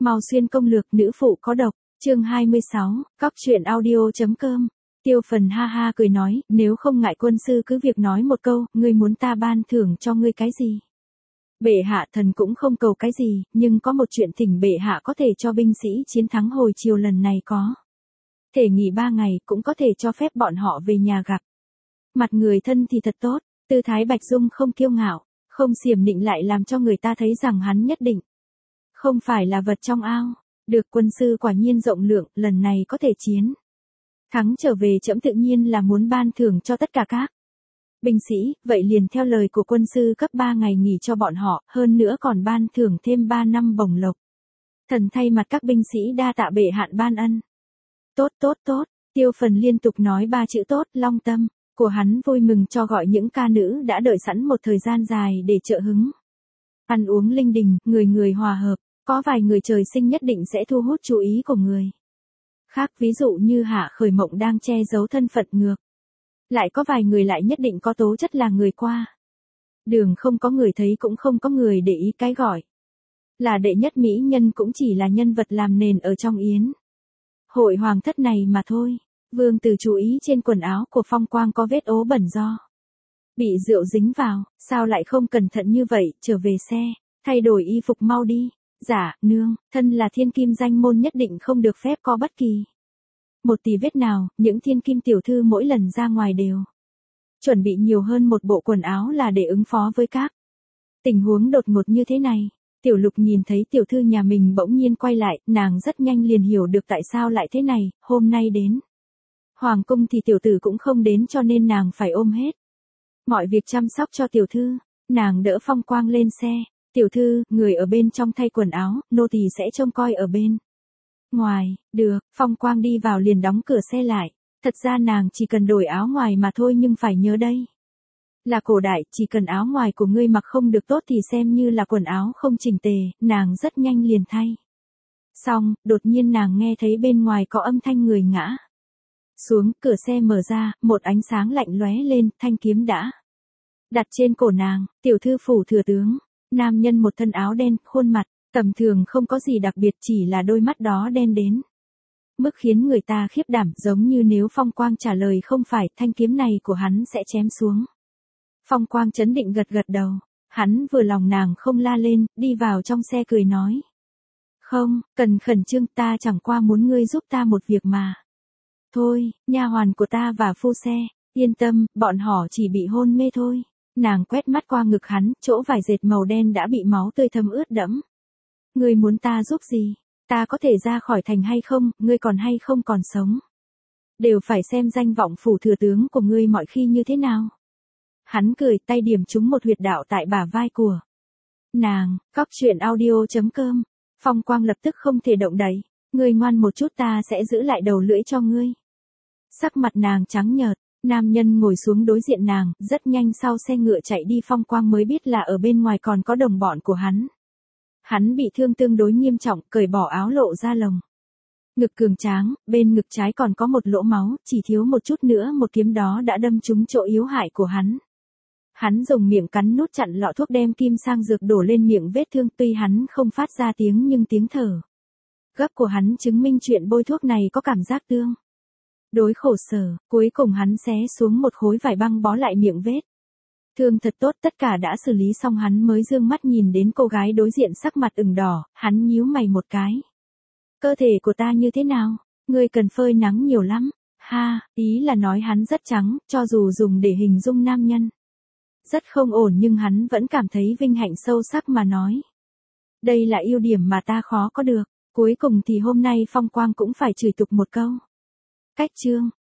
Mao Xuyên công lược nữ phụ có độc, chương 26, cóc truyện audio.com. Tiêu Phần ha ha cười nói, nếu không ngại quân sư cứ việc nói một câu, ngươi muốn ta ban thưởng cho ngươi cái gì? Bệ hạ thần cũng không cầu cái gì, nhưng có một chuyện thỉnh bệ hạ có thể cho binh sĩ chiến thắng hồi chiều lần này có. Thể nghỉ 3 ngày cũng có thể cho phép bọn họ về nhà gặp. Mặt người thân thì thật tốt, tư thái Bạch Dung không kiêu ngạo, không xiểm nịnh lại làm cho người ta thấy rằng hắn nhất định không phải là vật trong ao. Được, quân sư quả nhiên rộng lượng, lần này có thể chiến thắng trở về, trẫm tự nhiên là muốn ban thưởng cho tất cả các binh sĩ, vậy liền theo lời của quân sư cấp 3 ngày nghỉ cho bọn họ, hơn nữa còn ban thưởng thêm 3 năm bổng lộc. Thần thay mặt các binh sĩ đa tạ bệ hạ ban ân. Tốt tốt tốt, Tiêu Phần liên tục nói 3 chữ tốt, long tâm của hắn vui mừng cho gọi những ca nữ đã đợi sẵn một thời gian dài để trợ hứng. Ăn uống linh đình, người người hòa hợp, có vài người trời sinh nhất định sẽ thu hút chú ý của người khác, ví dụ như Hạ Khởi Mộng đang che giấu thân phận ngược. Lại có vài người lại nhất định có tố chất là người qua đường không có người thấy cũng không có người để ý, cái gọi là đệ nhất mỹ nhân cũng chỉ là nhân vật làm nền ở trong yến hội hoàng thất này mà thôi. Vương Tử chú ý trên quần áo của Phong Quang có vết ố bẩn do bị rượu dính vào, sao lại không cẩn thận như vậy, trở về xe, thay đổi y phục mau đi. Dạ, nương, thân là thiên kim danh môn nhất định không được phép có bất kỳ một tì vết nào, những thiên kim tiểu thư mỗi lần ra ngoài đều chuẩn bị nhiều hơn một bộ quần áo là để ứng phó với các tình huống đột ngột như thế này. Tiểu Lục nhìn thấy tiểu thư nhà mình bỗng nhiên quay lại, nàng rất nhanh liền hiểu được tại sao lại thế này, hôm nay đến hoàng cung thì tiểu tử cũng không đến, cho nên nàng phải ôm hết mọi việc chăm sóc cho tiểu thư. Nàng đỡ Phong Quang lên xe. Tiểu thư, người ở bên trong thay quần áo, nô tỳ sẽ trông coi ở bên ngoài. Được, Phong Quang đi vào liền đóng cửa xe lại. Thật ra nàng chỉ cần đổi áo ngoài mà thôi, nhưng phải nhớ đây là cổ đại, chỉ cần áo ngoài của ngươi mặc không được tốt thì xem như là quần áo không chỉnh tề. Nàng rất nhanh liền thay xong, đột nhiên nàng nghe thấy bên ngoài có âm thanh người ngã xuống, cửa xe mở ra, một ánh sáng lạnh lóe lên, thanh kiếm đã đặt trên cổ nàng. Tiểu thư phủ thừa tướng. Nam nhân một thân áo đen, khuôn mặt tầm thường không có gì đặc biệt, chỉ là đôi mắt đó đen đến mức khiến người ta khiếp đảm, giống như nếu Phong Quang trả lời không phải, thanh kiếm này của hắn sẽ chém xuống. Phong Quang trấn định gật gật đầu, hắn vừa lòng nàng không la lên, đi vào trong xe cười nói. Không, cần khẩn trương, ta chẳng qua muốn ngươi giúp ta một việc mà. Thôi, nha hoàn của ta và phu xe, yên tâm, bọn họ chỉ bị hôn mê thôi. Nàng quét mắt qua ngực hắn, chỗ vải dệt màu đen đã bị máu tươi thấm ướt đẫm. Ngươi muốn ta giúp gì? Ta có thể ra khỏi thành hay không, ngươi còn hay không còn sống? Đều phải xem danh vọng phủ thừa tướng của ngươi mọi khi như thế nào. Hắn cười, tay điểm trúng một huyệt đạo tại bả vai của nàng. Cóc truyện audio.com. Phong Quang lập tức không thể động đậy. Ngươi ngoan một chút, ta sẽ giữ lại đầu lưỡi cho ngươi. Sắc mặt nàng trắng nhợt. Nam nhân ngồi xuống đối diện nàng, rất nhanh sau xe ngựa chạy đi. Phong Quang mới biết là ở bên ngoài còn có đồng bọn của hắn. Hắn bị thương tương đối nghiêm trọng, cởi bỏ áo lộ ra lồng ngực cường tráng, bên ngực trái còn có một lỗ máu, chỉ thiếu một chút nữa một kiếm đó đã đâm trúng chỗ yếu hại của hắn. Hắn dùng miệng cắn nút chặn lọ thuốc, đem kim sang dược đổ lên miệng vết thương, tuy hắn không phát ra tiếng nhưng tiếng thở gấp của hắn chứng minh chuyện bôi thuốc này có cảm giác tương đối khổ sở. Cuối cùng hắn xé xuống một khối vải băng bó lại miệng vết thương thật tốt. Tất cả đã xử lý xong, hắn mới dương mắt nhìn đến cô gái đối diện sắc mặt ửng đỏ, hắn nhíu mày một cái. Cơ thể của ta như thế nào? Ngươi cần phơi nắng nhiều lắm. Ha, ý là nói hắn rất trắng, cho dù dùng để hình dung nam nhân rất không ổn, nhưng hắn vẫn cảm thấy vinh hạnh sâu sắc mà nói. Đây là ưu điểm mà ta khó có được. Cuối cùng thì hôm nay Phong Quang cũng phải chửi tục một câu. Cách chương.